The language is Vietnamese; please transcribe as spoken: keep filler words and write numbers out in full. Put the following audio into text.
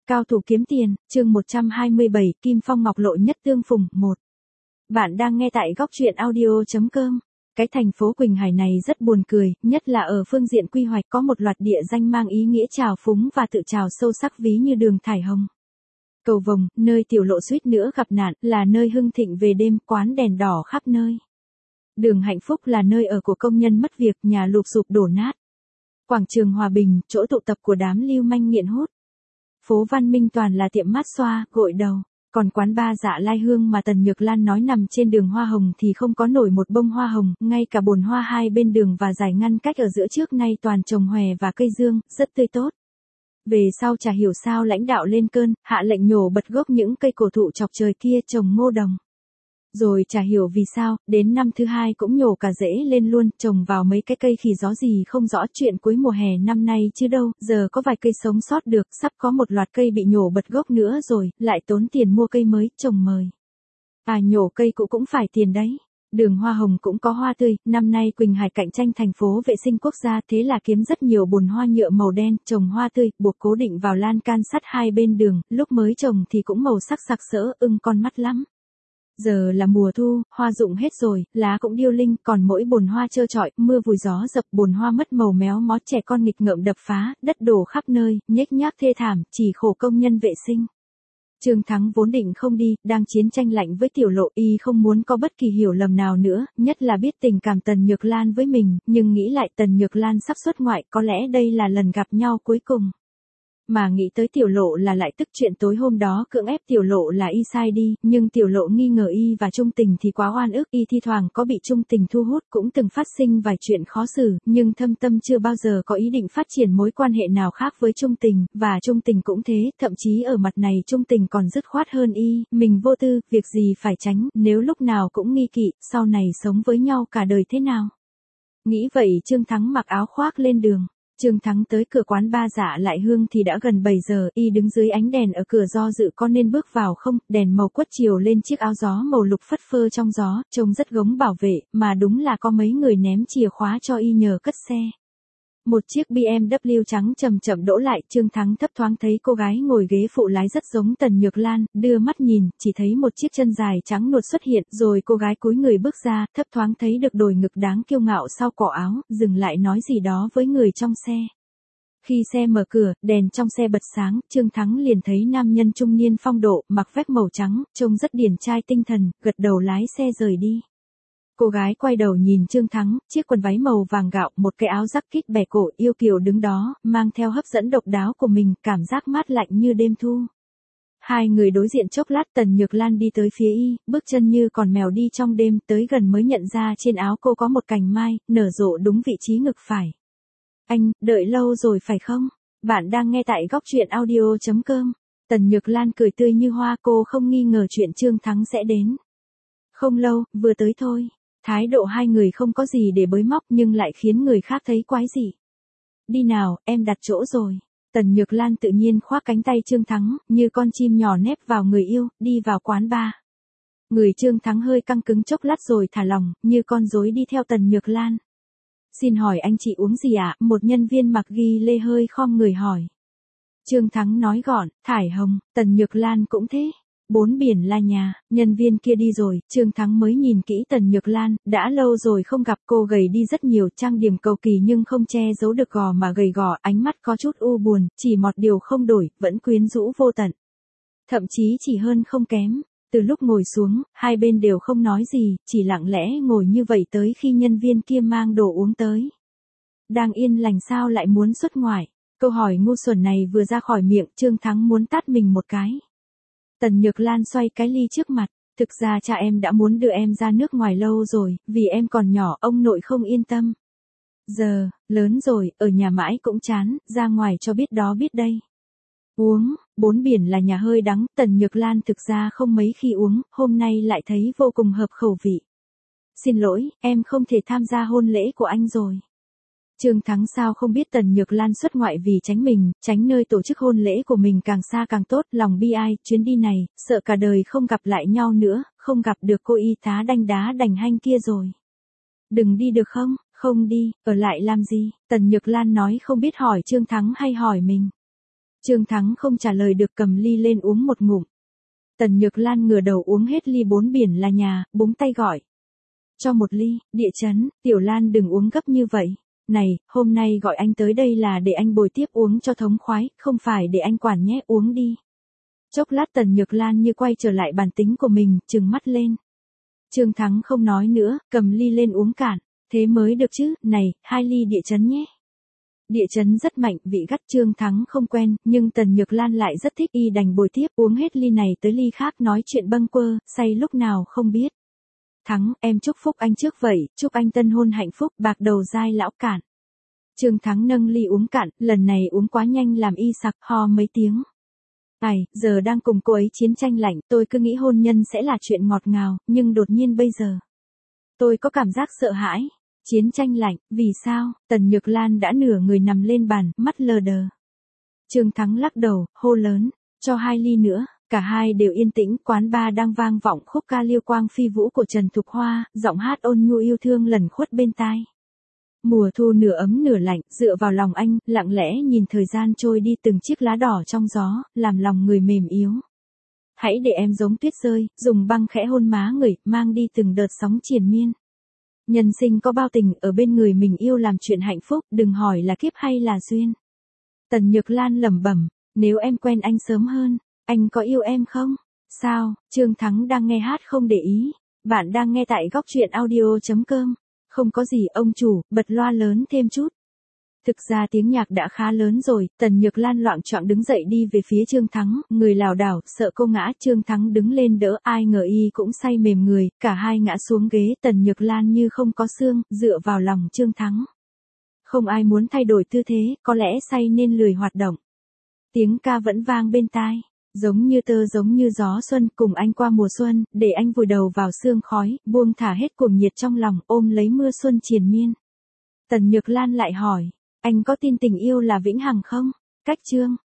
Cao thủ kiếm tiền, chương một trăm hai mươi bảy, Kim Phong Ngọc Lộ nhất tương phùng, một. Bạn đang nghe tại góc truyện audio chấm com. Cái thành phố Quỳnh Hải này rất buồn cười, nhất là ở phương diện quy hoạch có một loạt địa danh mang ý nghĩa trào phúng và tự trào sâu sắc ví như đường Thải Hồng. Cầu Vồng, nơi tiểu lộ suýt nữa gặp nạn, là nơi hưng thịnh về đêm, quán đèn đỏ khắp nơi. Đường Hạnh Phúc là nơi ở của công nhân mất việc, nhà lụp sụp đổ nát. Quảng trường Hòa Bình, chỗ tụ tập của đám lưu manh nghiện hút. Phố Văn Minh toàn là tiệm mát xoa, gội đầu. Còn quán ba Dạ Lai Hương mà Tần Nhược Lan nói nằm trên đường hoa hồng thì không có nổi một bông hoa hồng, ngay cả bồn hoa hai bên đường và dải ngăn cách ở giữa trước nay toàn trồng hòe và cây dương, rất tươi tốt. Về sau chả hiểu sao lãnh đạo lên cơn, hạ lệnh nhổ bật gốc những cây cổ thụ chọc trời kia trồng ngô đồng. Rồi chả hiểu vì sao, đến năm thứ hai cũng nhổ cả rễ lên luôn, trồng vào mấy cái cây khỉ gió gì không rõ, chuyện cuối mùa hè năm nay chứ đâu, giờ có vài cây sống sót được, sắp có một loạt cây bị nhổ bật gốc nữa rồi, lại tốn tiền mua cây mới, trồng mời. À nhổ cây cũ cũng phải tiền đấy. Đường hoa hồng cũng có hoa tươi, năm nay Quỳnh Hải cạnh tranh thành phố vệ sinh quốc gia, thế là kiếm rất nhiều bồn hoa nhựa màu đen, trồng hoa tươi, buộc cố định vào lan can sắt hai bên đường, lúc mới trồng thì cũng màu sắc sặc sỡ, ưng con mắt lắm. Giờ là mùa thu, hoa rụng hết rồi, lá cũng điêu linh, còn mỗi bồn hoa trơ trọi, mưa vùi gió dập, bồn hoa mất màu méo mó, trẻ con nghịch ngợm đập phá, đất đổ khắp nơi, nhếch nhác thê thảm, chỉ khổ công nhân vệ sinh. Trương Thắng vốn định không đi, đang chiến tranh lạnh với tiểu lộ, y không muốn có bất kỳ hiểu lầm nào nữa, nhất là biết tình cảm Tần Nhược Lan với mình, nhưng nghĩ lại Tần Nhược Lan sắp xuất ngoại, có lẽ đây là lần gặp nhau cuối cùng. Mà nghĩ tới tiểu lộ là lại tức chuyện tối hôm đó cưỡng ép tiểu lộ là y sai đi, nhưng tiểu lộ nghi ngờ y và Trung Tình thì quá oan ức, y thi thoảng có bị Trung Tình thu hút, cũng từng phát sinh vài chuyện khó xử, nhưng thâm tâm chưa bao giờ có ý định phát triển mối quan hệ nào khác với Trung Tình, và Trung Tình cũng thế, thậm chí ở mặt này Trung Tình còn dứt khoát hơn y, mình vô tư, việc gì phải tránh, nếu lúc nào cũng nghi kỵ, sau này sống với nhau cả đời thế nào. Nghĩ vậy Trương Thắng mặc áo khoác lên đường. Trương Thắng tới cửa quán ba Dạ Lại Hương thì đã gần bảy giờ, y đứng dưới ánh đèn ở cửa do dự có nên bước vào không, đèn màu quất chiều lên chiếc áo gió màu lục phất phơ trong gió, trông rất gống bảo vệ, mà đúng là có mấy người ném chìa khóa cho y nhờ cất xe. Một chiếc bê em vê trắng chậm chậm đỗ lại, Trương Thắng thấp thoáng thấy cô gái ngồi ghế phụ lái rất giống Tần Nhược Lan, đưa mắt nhìn, chỉ thấy một chiếc chân dài trắng nuột xuất hiện, rồi cô gái cúi người bước ra, thấp thoáng thấy được đồi ngực đáng kiêu ngạo sau cổ áo, dừng lại nói gì đó với người trong xe. Khi xe mở cửa, đèn trong xe bật sáng, Trương Thắng liền thấy nam nhân trung niên phong độ, mặc vest màu trắng, trông rất điển trai tinh thần, gật đầu lái xe rời đi. Cô gái quay đầu nhìn Trương Thắng, chiếc quần váy màu vàng gạo, một cái áo jacket bẻ cổ yêu kiều đứng đó, mang theo hấp dẫn độc đáo của mình, cảm giác mát lạnh như đêm thu. Hai người đối diện chốc lát, Tần Nhược Lan đi tới phía y, bước chân như con mèo đi trong đêm, tới gần mới nhận ra trên áo cô có một cành mai, nở rộ đúng vị trí ngực phải. Anh, đợi lâu rồi phải không? Bạn đang nghe tại góc truyện audio chấm com. Tần Nhược Lan cười tươi như hoa, cô không nghi ngờ chuyện Trương Thắng sẽ đến. Không lâu, vừa tới thôi. Thái độ hai người không có gì để bới móc nhưng lại khiến người khác thấy quái dị. Đi nào, em đặt chỗ rồi. Tần Nhược Lan tự nhiên khoác cánh tay Trương Thắng, như con chim nhỏ nép vào người yêu, đi vào quán bar. Người Trương Thắng hơi căng cứng chốc lát rồi thả lỏng, như con rối đi theo Tần Nhược Lan. Xin hỏi anh chị uống gì ạ? Một nhân viên mặc ghi lê hơi khom người hỏi. Trương Thắng nói gọn, Thải Hồng. Tần Nhược Lan cũng thế. Bốn biển là nhà, nhân viên kia đi rồi, Trương Thắng mới nhìn kỹ Tần Nhược Lan, đã lâu rồi không gặp, cô gầy đi rất nhiều, trang điểm cầu kỳ nhưng không che giấu được gò mà gầy gò, ánh mắt có chút u buồn, chỉ một điều không đổi, vẫn quyến rũ vô tận. Thậm chí chỉ hơn không kém. Từ lúc ngồi xuống, hai bên đều không nói gì, chỉ lặng lẽ ngồi như vậy tới khi nhân viên kia mang đồ uống tới. Đang yên lành sao lại muốn xuất ngoại? Câu hỏi ngu xuẩn này vừa ra khỏi miệng, Trương Thắng muốn tát mình một cái. Tần Nhược Lan xoay cái ly trước mặt, thực ra cha em đã muốn đưa em ra nước ngoài lâu rồi, vì em còn nhỏ, ông nội không yên tâm. Giờ, lớn rồi, ở nhà mãi cũng chán, ra ngoài cho biết đó biết đây. Uống, bốn biển là nhà hơi đắng, Tần Nhược Lan thực ra không mấy khi uống, hôm nay lại thấy vô cùng hợp khẩu vị. Xin lỗi, em không thể tham gia hôn lễ của anh rồi. Trương Thắng sao không biết Tần Nhược Lan xuất ngoại vì tránh mình, tránh nơi tổ chức hôn lễ của mình càng xa càng tốt, lòng bi ai, chuyến đi này, sợ cả đời không gặp lại nhau nữa, không gặp được cô y tá đanh đá đành hanh kia rồi. Đừng đi được không, không đi, ở lại làm gì, Tần Nhược Lan nói không biết hỏi Trương Thắng hay hỏi mình. Trương Thắng không trả lời được, cầm ly lên uống một ngụm. Tần Nhược Lan ngửa đầu uống hết ly bốn biển là nhà, búng tay gọi. Cho một ly, Địa Chấn, Tiểu Lan đừng uống gấp như vậy. Này, hôm nay gọi anh tới đây là để anh bồi tiếp uống cho thống khoái, không phải để anh quản nhé, uống đi. Chốc lát Tần Nhược Lan như quay trở lại bản tính của mình, trừng mắt lên. Trương Thắng không nói nữa, cầm ly lên uống cạn. Thế mới được chứ, này, hai ly Địa Chấn nhé. Địa Chấn rất mạnh, vị gắt. Trương Thắng không quen, nhưng Tần Nhược Lan lại rất thích, y đành bồi tiếp uống hết ly này tới ly khác, nói chuyện bâng quơ, say lúc nào không biết. Thắng, em chúc phúc anh trước vậy, chúc anh tân hôn hạnh phúc, bạc đầu dai lão cạn. Trương Thắng nâng ly uống cạn, lần này uống quá nhanh làm y sặc, ho mấy tiếng. Ai, giờ đang cùng cô ấy chiến tranh lạnh, tôi cứ nghĩ hôn nhân sẽ là chuyện ngọt ngào, nhưng đột nhiên bây giờ. Tôi có cảm giác sợ hãi. Chiến tranh lạnh, vì sao? Tần Nhược Lan đã nửa người nằm lên bàn, mắt lờ đờ. Trương Thắng lắc đầu, hô lớn, cho hai ly nữa. Cả hai đều yên tĩnh, quán bar đang vang vọng khúc ca Liêu Quang Phi Vũ của Trần Thục Hoa, giọng hát ôn nhu yêu thương lẩn khuất bên tai. Mùa thu nửa ấm nửa lạnh, dựa vào lòng anh, lặng lẽ nhìn thời gian trôi đi từng chiếc lá đỏ trong gió, làm lòng người mềm yếu. Hãy để em giống tuyết rơi, dùng băng khẽ hôn má người, mang đi từng đợt sóng triền miên. Nhân sinh có bao tình, ở bên người mình yêu làm chuyện hạnh phúc, đừng hỏi là kiếp hay là duyên. Tần Nhược Lan lẩm bẩm, nếu em quen anh sớm hơn, anh có yêu em không? Sao? Trương Thắng đang nghe hát không để ý. Bạn đang nghe tại góc truyện audio chấm com. Không có gì ông chủ, bật loa lớn thêm chút. Thực ra tiếng nhạc đã khá lớn rồi, Tần Nhược Lan loạng choạng đứng dậy đi về phía Trương Thắng, người lảo đảo, sợ cô ngã. Trương Thắng đứng lên đỡ, ai ngờ y cũng say mềm người, cả hai ngã xuống ghế. Tần Nhược Lan như không có xương, dựa vào lòng Trương Thắng. Không ai muốn thay đổi tư thế, có lẽ say nên lười hoạt động. Tiếng ca vẫn vang bên tai. Giống như tơ giống như gió xuân, cùng anh qua mùa xuân, để anh vùi đầu vào sương khói, buông thả hết cuồng nhiệt trong lòng, ôm lấy mưa xuân triền miên. Tần Nhược Lan lại hỏi, anh có tin tình yêu là vĩnh hằng không? Cách chương